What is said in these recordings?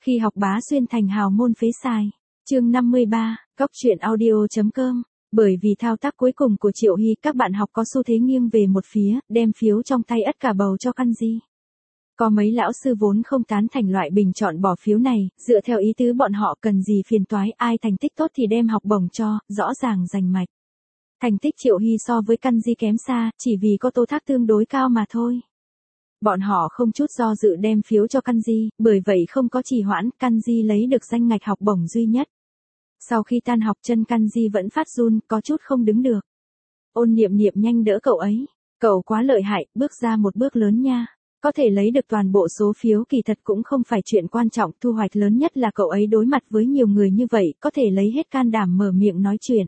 Khi học bá xuyên thành hào môn phế sai. Chương 53, Cóc truyện audio.com. Bởi vì thao tác cuối cùng của Triệu Hy, các bạn học có xu thế nghiêng về một phía, đem phiếu trong tay ất cả bầu cho Kanji. Có mấy lão sư vốn không tán thành loại bình chọn bỏ phiếu này, dựa theo ý tứ bọn họ cần gì phiền toái, ai thành tích tốt thì đem học bổng cho, rõ ràng rành mạch. Thành tích Triệu Hy so với Kanji kém xa, chỉ vì có Tô Thác tương đối cao mà thôi. Bọn họ không chút do dự đem phiếu cho Kanji, bởi vậy không có trì hoãn, Kanji lấy được danh ngạch học bổng duy nhất. Sau khi tan học chân Kanji vẫn phát run, có chút không đứng được. Ôn Niệm Niệm nhanh đỡ cậu ấy. Cậu quá lợi hại, bước ra một bước lớn nha. Có thể lấy được toàn bộ số phiếu kỳ thật cũng không phải chuyện quan trọng, thu hoạch lớn nhất là cậu ấy đối mặt với nhiều người như vậy, có thể lấy hết can đảm mở miệng nói chuyện.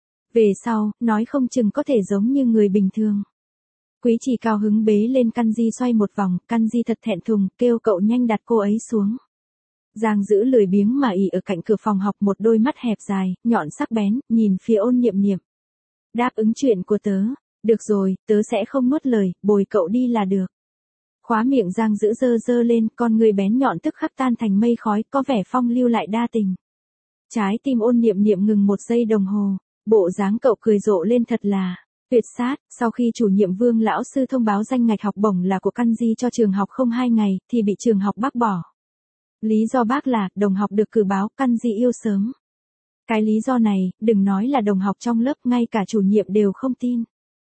Về sau, nói không chừng có thể giống như người bình thường. Quý Trì cao hứng bế lên Kanji xoay một vòng, Kanji thật thẹn thùng, kêu cậu nhanh đặt cô ấy xuống. Giang Dữ lười biếng mà ỉ ở cạnh cửa phòng học, một đôi mắt hẹp dài, nhọn sắc bén, nhìn phía Ôn Niệm Niệm. Đáp ứng chuyện của tớ. Được rồi, tớ sẽ không nuốt lời, bồi cậu đi là được. Khóa miệng Giang Dữ dơ dơ lên, con người bén nhọn tức khắc tan thành mây khói, có vẻ phong lưu lại đa tình. Trái tim Ôn Niệm Niệm ngừng một giây đồng hồ, bộ dáng cậu cười rộ lên thật là tuyệt sát. Sau khi chủ nhiệm Vương lão sư thông báo danh ngạch học bổng là của Kanji cho trường học không 2 ngày, thì bị trường học bác bỏ. Lý do bác là, đồng học được cử báo, Kanji yêu sớm. Cái lý do này, đừng nói là đồng học trong lớp, ngay cả chủ nhiệm đều không tin.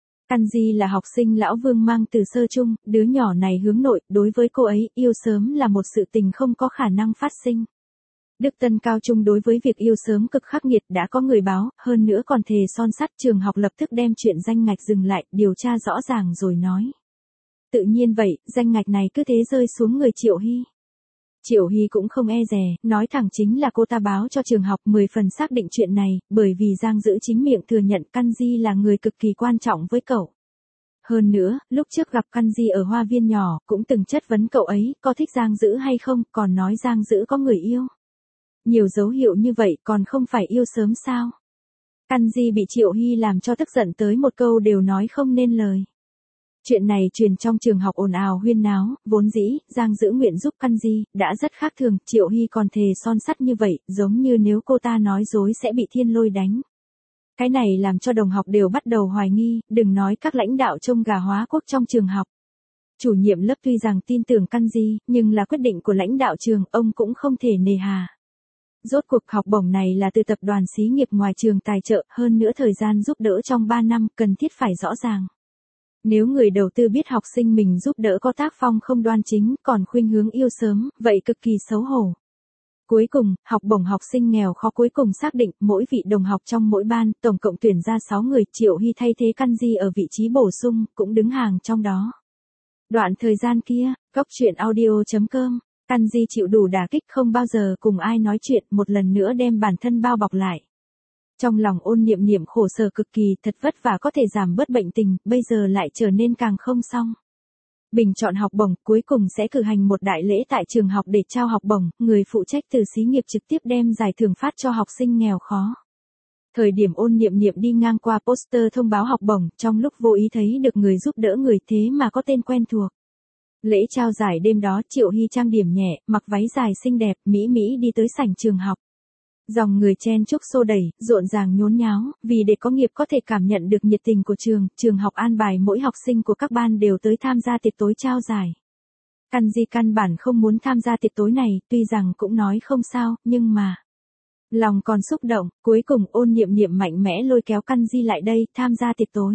Kanji là học sinh lão Vương mang từ sơ trung, đứa nhỏ này hướng nội, đối với cô ấy, yêu sớm là một sự tình không có khả năng phát sinh. Đức Tân cao trung đối với việc yêu sớm cực khắc nghiệt, đã có người báo, hơn nữa còn thề son sắt, trường học lập tức đem chuyện danh ngạch dừng lại, điều tra rõ ràng rồi nói. Tự nhiên vậy, danh ngạch này cứ thế rơi xuống người Triệu Hy. Triệu Hy cũng không e dè, nói thẳng chính là cô ta báo cho trường học, 10 phần xác định chuyện này, bởi vì Giang Dữ chính miệng thừa nhận Kanji là người cực kỳ quan trọng với cậu. Hơn nữa, lúc trước gặp Kanji ở hoa viên nhỏ, cũng từng chất vấn cậu ấy, có thích Giang Dữ hay không, còn nói Giang Dữ có người yêu. Nhiều dấu hiệu như vậy còn không phải yêu sớm sao? Kanji bị Triệu Hy làm cho tức giận tới một câu đều nói không nên lời. Chuyện này truyền trong trường học ồn ào huyên náo, vốn dĩ, Giang Dữ nguyện giúp Kanji, đã rất khác thường, Triệu Hy còn thề son sắt như vậy, giống như nếu cô ta nói dối sẽ bị thiên lôi đánh. Cái này làm cho đồng học đều bắt đầu hoài nghi, đừng nói các lãnh đạo trông gà hóa quốc trong trường học. Chủ nhiệm lớp tuy rằng tin tưởng Kanji, nhưng là quyết định của lãnh đạo trường, ông cũng không thể nề hà. Rốt cuộc học bổng này là từ tập đoàn xí nghiệp ngoài trường tài trợ, hơn nữa thời gian giúp đỡ trong 3 năm, cần thiết phải rõ ràng. Nếu người đầu tư biết học sinh mình giúp đỡ có tác phong không đoan chính, còn khuynh hướng yêu sớm, vậy cực kỳ xấu hổ. Cuối cùng, học bổng học sinh nghèo khó cuối cùng xác định, mỗi vị đồng học trong mỗi ban, tổng cộng tuyển ra 6 người, Triệu Hy thay thế Kanji ở vị trí bổ sung, cũng đứng hàng trong đó. Đoạn thời gian kia, Cóc truyện audio.com, Kanji chịu đủ đả kích, không bao giờ cùng ai nói chuyện, một lần nữa đem bản thân bao bọc lại. Trong lòng Ôn Niệm Niệm khổ sở cực kỳ, thật vất vả có thể giảm bớt bệnh tình, bây giờ lại trở nên càng không xong. Bình chọn học bổng, cuối cùng sẽ cử hành một đại lễ tại trường học để trao học bổng, người phụ trách từ xí nghiệp trực tiếp đem giải thưởng phát cho học sinh nghèo khó. Thời điểm Ôn Niệm Niệm đi ngang qua poster thông báo học bổng, trong lúc vô ý thấy được người giúp đỡ người thế mà có tên quen thuộc. Lễ trao giải đêm đó, Triệu Hy trang điểm nhẹ, mặc váy dài xinh đẹp, mỹ mỹ đi tới sảnh trường học. Dòng người chen chúc xô đẩy, rộn ràng nhốn nháo, vì để có nghiệp có thể cảm nhận được nhiệt tình của trường học an bài mỗi học sinh của các ban đều tới tham gia tiệc tối trao giải. Kanji căn bản không muốn tham gia tiệc tối này, tuy rằng cũng nói không sao, nhưng mà lòng còn xúc động, cuối cùng Ôn Niệm Niệm mạnh mẽ lôi kéo Kanji lại đây, tham gia tiệc tối.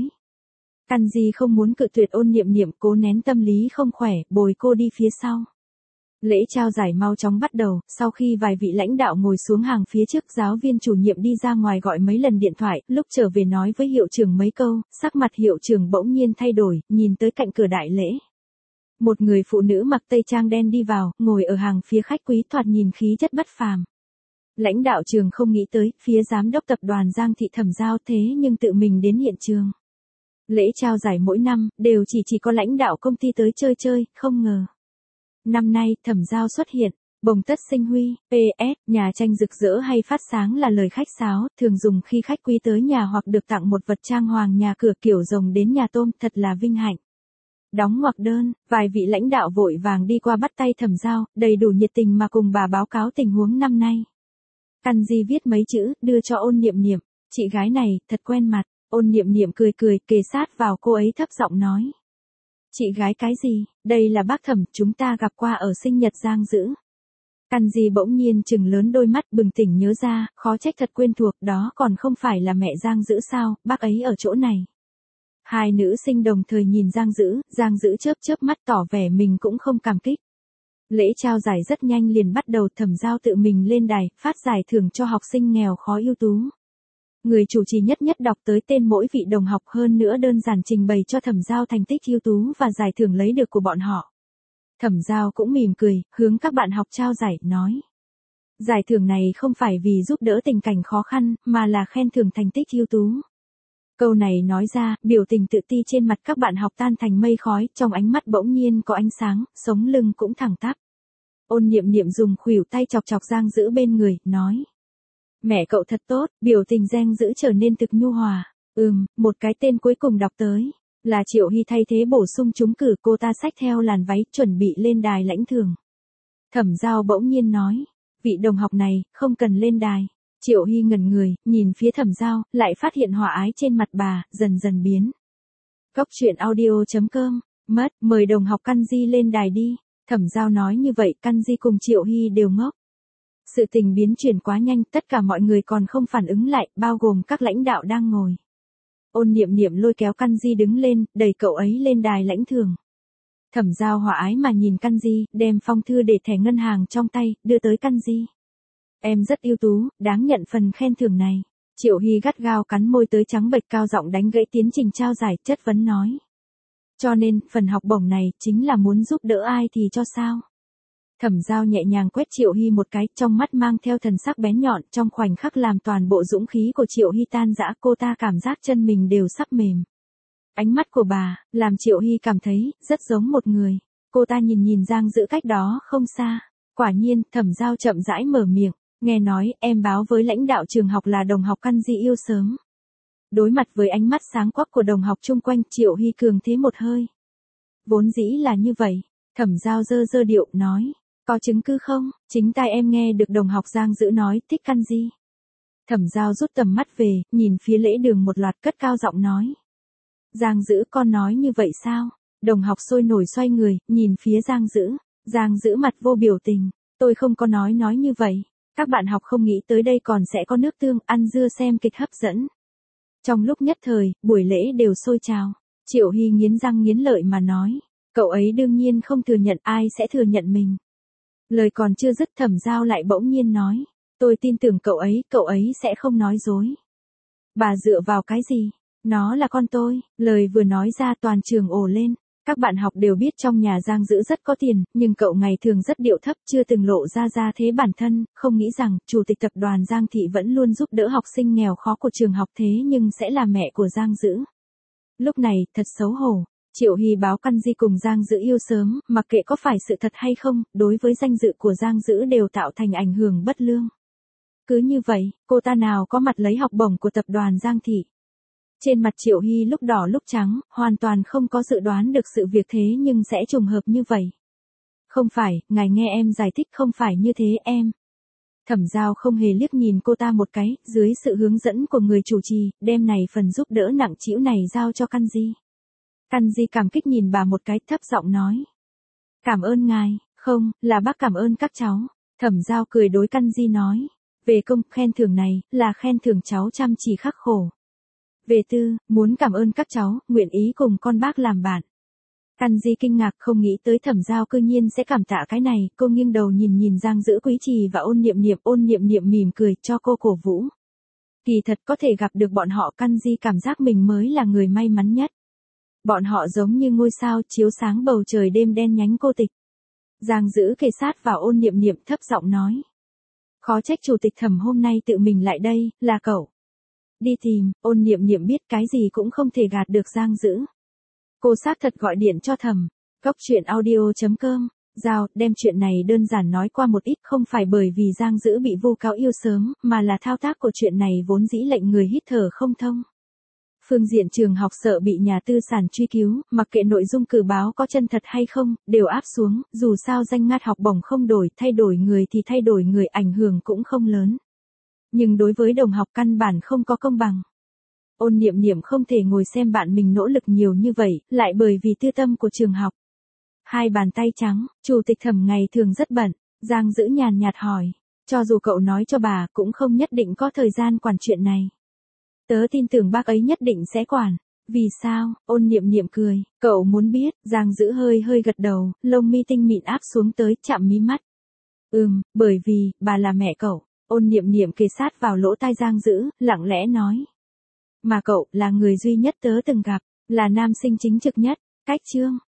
Kanji không muốn cự tuyệt Ôn Niệm Niệm, cố nén tâm lý không khỏe, bồi cô đi phía sau. Lễ trao giải mau chóng bắt đầu, sau khi vài vị lãnh đạo ngồi xuống hàng phía trước, giáo viên chủ nhiệm đi ra ngoài gọi mấy lần điện thoại, lúc trở về nói với hiệu trưởng mấy câu, sắc mặt hiệu trưởng bỗng nhiên thay đổi, nhìn tới cạnh cửa đại lễ. Một người phụ nữ mặc tây trang đen đi vào, ngồi ở hàng phía khách quý, thoạt nhìn khí chất bất phàm. Lãnh đạo trường không nghĩ tới, phía giám đốc tập đoàn Giang Thị Thẩm Giao thế nhưng tự mình đến hiện trường. Lễ trao giải mỗi năm, đều chỉ có lãnh đạo công ty tới chơi, không ngờ. Năm nay, Thẩm Giao xuất hiện, bồng tất sinh huy, PS, nhà tranh rực rỡ hay phát sáng là lời khách sáo, thường dùng khi khách quý tới nhà hoặc được tặng một vật trang hoàng nhà cửa kiểu rồng đến nhà tôm, thật là vinh hạnh. Đóng ngoặc đơn, vài vị lãnh đạo vội vàng đi qua bắt tay Thẩm Giao, đầy đủ nhiệt tình mà cùng bà báo cáo tình huống năm nay. Căn Di viết mấy chữ, đưa cho Ôn Niệm Niệm, chị gái này, thật quen mặt. Ôn Niệm Niệm cười cười, kề sát vào cô ấy thấp giọng nói. Chị gái cái gì, đây là bác Thẩm, chúng ta gặp qua ở sinh nhật Giang Dữ. Căn Di bỗng nhiên trừng lớn đôi mắt, bừng tỉnh nhớ ra, khó trách thật quen thuộc, đó còn không phải là mẹ Giang Dữ sao, bác ấy ở chỗ này. Hai nữ sinh đồng thời nhìn Giang Dữ chớp chớp mắt tỏ vẻ mình cũng không cảm kích. Lễ trao giải rất nhanh liền bắt đầu, Thẩm Giao tự mình lên đài, phát giải thưởng cho học sinh nghèo khó ưu tú. Người chủ trì nhất đọc tới tên mỗi vị đồng học, hơn nữa đơn giản trình bày cho Thẩm Giao thành tích ưu tú và giải thưởng lấy được của bọn họ. Thẩm Giao cũng mỉm cười, hướng các bạn học trao giải, nói. Giải thưởng này không phải vì giúp đỡ tình cảnh khó khăn, mà là khen thưởng thành tích ưu tú. Câu này nói ra, biểu tình tự ti trên mặt các bạn học tan thành mây khói, trong ánh mắt bỗng nhiên có ánh sáng, sống lưng cũng thẳng tắp. Ôn Niệm Niệm dùng khuỷu tay chọc chọc Giang Dữ bên người, nói. Mẹ cậu thật tốt, biểu tình Giang Dữ trở nên thực nhu hòa. Một cái tên cuối cùng đọc tới. Là Triệu Hy thay thế bổ sung trúng cử, cô ta xách theo làn váy, chuẩn bị lên đài lãnh thưởng. Thẩm Giao bỗng nhiên nói. Vị đồng học này, không cần lên đài. Triệu Hy ngẩn người, nhìn phía Thẩm Giao, lại phát hiện hòa ái trên mặt bà, dần dần biến. Cốc truyện audio.com, mời đồng học Căn Di lên đài đi. Thẩm Giao nói như vậy, Căn Di cùng Triệu Hy đều ngốc. Sự tình biến chuyển quá nhanh, tất cả mọi người còn không phản ứng lại, bao gồm các lãnh đạo đang ngồi. Ôn Niệm Niệm lôi kéo Căn Di đứng lên, đẩy cậu ấy lên đài lãnh thưởng. Thẩm Giao hòa ái mà nhìn Căn Di, đem phong thư để thẻ ngân hàng trong tay, đưa tới Căn Di. Em rất ưu tú, đáng nhận phần khen thưởng này. Triệu Hy gắt gao cắn môi tới trắng bệch, cao giọng đánh gãy tiến trình trao giải, chất vấn nói. Cho nên, phần học bổng này, chính là muốn giúp đỡ ai thì cho sao? Thẩm Giao nhẹ nhàng quét Triệu Hy một cái, trong mắt mang theo thần sắc bén nhọn, trong khoảnh khắc làm toàn bộ dũng khí của Triệu Hy tan rã, cô ta cảm giác chân mình đều sắp mềm. Ánh mắt của bà, làm Triệu Hy cảm thấy, rất giống một người. Cô ta nhìn Giang Dữ cách đó không xa. Quả nhiên, Thẩm Giao chậm rãi mở miệng, nghe nói, em báo với lãnh đạo trường học là đồng học Căn Di yêu sớm. Đối mặt với ánh mắt sáng quắc của đồng học chung quanh, Triệu Hy cường thế một hơi. Vốn dĩ là như vậy. Thẩm Giao giơ điệu, nói. Có chứng cứ không? Chính tai em nghe được đồng học Giang Dữ nói thích Căn Di. Thẩm Giao rút tầm mắt về, nhìn phía lễ đường một loạt, cất cao giọng nói. Giang Dữ, con nói như vậy sao? Đồng học sôi nổi xoay người, nhìn phía Giang Dữ. Giang Dữ mặt vô biểu tình. Tôi không có nói như vậy. Các bạn học không nghĩ tới đây còn sẽ có nước tương, ăn dưa xem kịch hấp dẫn. Trong lúc nhất thời, buổi lễ đều sôi trào. Triệu Hy nghiến răng nghiến lợi mà nói. Cậu ấy đương nhiên không thừa nhận, ai sẽ thừa nhận mình. Lời còn chưa dứt, Thẩm Giao lại bỗng nhiên nói. Tôi tin tưởng cậu ấy sẽ không nói dối. Bà dựa vào cái gì? Nó là con tôi. Lời vừa nói ra toàn trường ồ lên. Các bạn học đều biết trong nhà Giang Dữ rất có tiền, nhưng cậu ngày thường rất điệu thấp, chưa từng lộ ra thế bản thân, không nghĩ rằng, chủ tịch tập đoàn Giang Thị vẫn luôn giúp đỡ học sinh nghèo khó của trường học, thế nhưng sẽ là mẹ của Giang Dữ. Lúc này, thật xấu hổ. Triệu Hy báo Căn Di cùng Giang Dữ yêu sớm, mặc kệ có phải sự thật hay không, đối với danh dự của Giang Dữ đều tạo thành ảnh hưởng bất lương. Cứ như vậy, cô ta nào có mặt lấy học bổng của tập đoàn Giang Thị. Trên mặt Triệu Hy lúc đỏ lúc trắng, hoàn toàn không có dự đoán được sự việc thế nhưng sẽ trùng hợp như vậy. Không phải, ngài nghe em giải thích, không phải như thế em. Thẩm Giao không hề liếc nhìn cô ta một cái, dưới sự hướng dẫn của người chủ trì, đem này phần giúp đỡ nặng trĩu này giao cho Căn Di. Căn Di cảm kích nhìn bà một cái, thấp giọng nói. Cảm ơn ngài, không, là bác cảm ơn các cháu. Thẩm Giao cười đối Căn Di nói. Về công, khen thưởng này, là khen thưởng cháu chăm chỉ khắc khổ. Về tư, muốn cảm ơn các cháu, nguyện ý cùng con bác làm bạn. Căn Di kinh ngạc, không nghĩ tới Thẩm Giao cư nhiên sẽ cảm tạ cái này, cô nghiêng đầu nhìn Giang Dữ, Quý Trì và Ôn Niệm Niệm mỉm cười cho cô cổ vũ. Kỳ thật có thể gặp được bọn họ, Căn Di cảm giác mình mới là người may mắn nhất. Bọn họ giống như ngôi sao chiếu sáng bầu trời đêm đen nhánh cô tịch. Giang Dữ kề sát vào Ôn Niệm thấp giọng nói. Khó trách chủ tịch Thẩm hôm nay tự mình lại đây, là cậu. Đi tìm, Ôn Niệm biết cái gì cũng không thể gạt được Giang Dữ. Cô xác thật gọi điện cho Thẩm. Cốc truyện audio.com, Giao, đem chuyện này đơn giản nói qua một ít, không phải bởi vì Giang Dữ bị vu cáo yêu sớm, mà là thao tác của chuyện này vốn dĩ lệnh người hít thở không thông. Phương diện trường học sợ bị nhà tư sản truy cứu, mặc kệ nội dung cử báo có chân thật hay không, đều áp xuống, dù sao danh ngạch học bổng không đổi, thay đổi người thì thay đổi người, ảnh hưởng cũng không lớn. Nhưng đối với đồng học căn bản không có công bằng. Ôn Niệm Niệm không thể ngồi xem bạn mình nỗ lực nhiều như vậy, lại bởi vì tư tâm của trường học. Hai bàn tay trắng, chủ tịch Thẩm ngày thường rất bận, Giang Dữ nhàn nhạt hỏi, cho dù cậu nói cho bà cũng không nhất định có thời gian quản chuyện này. Tớ tin tưởng bác ấy nhất định sẽ quản. Vì sao? Ôn Niệm Niệm cười, cậu muốn biết, Giang Dữ hơi hơi gật đầu, lông mi tinh mịn áp xuống tới, chạm mí mắt. Bởi vì, bà là mẹ cậu. Ôn Niệm Niệm kề sát vào lỗ tai Giang Dữ, lặng lẽ nói. Mà cậu, là người duy nhất tớ từng gặp, là nam sinh chính trực nhất. Cách chương.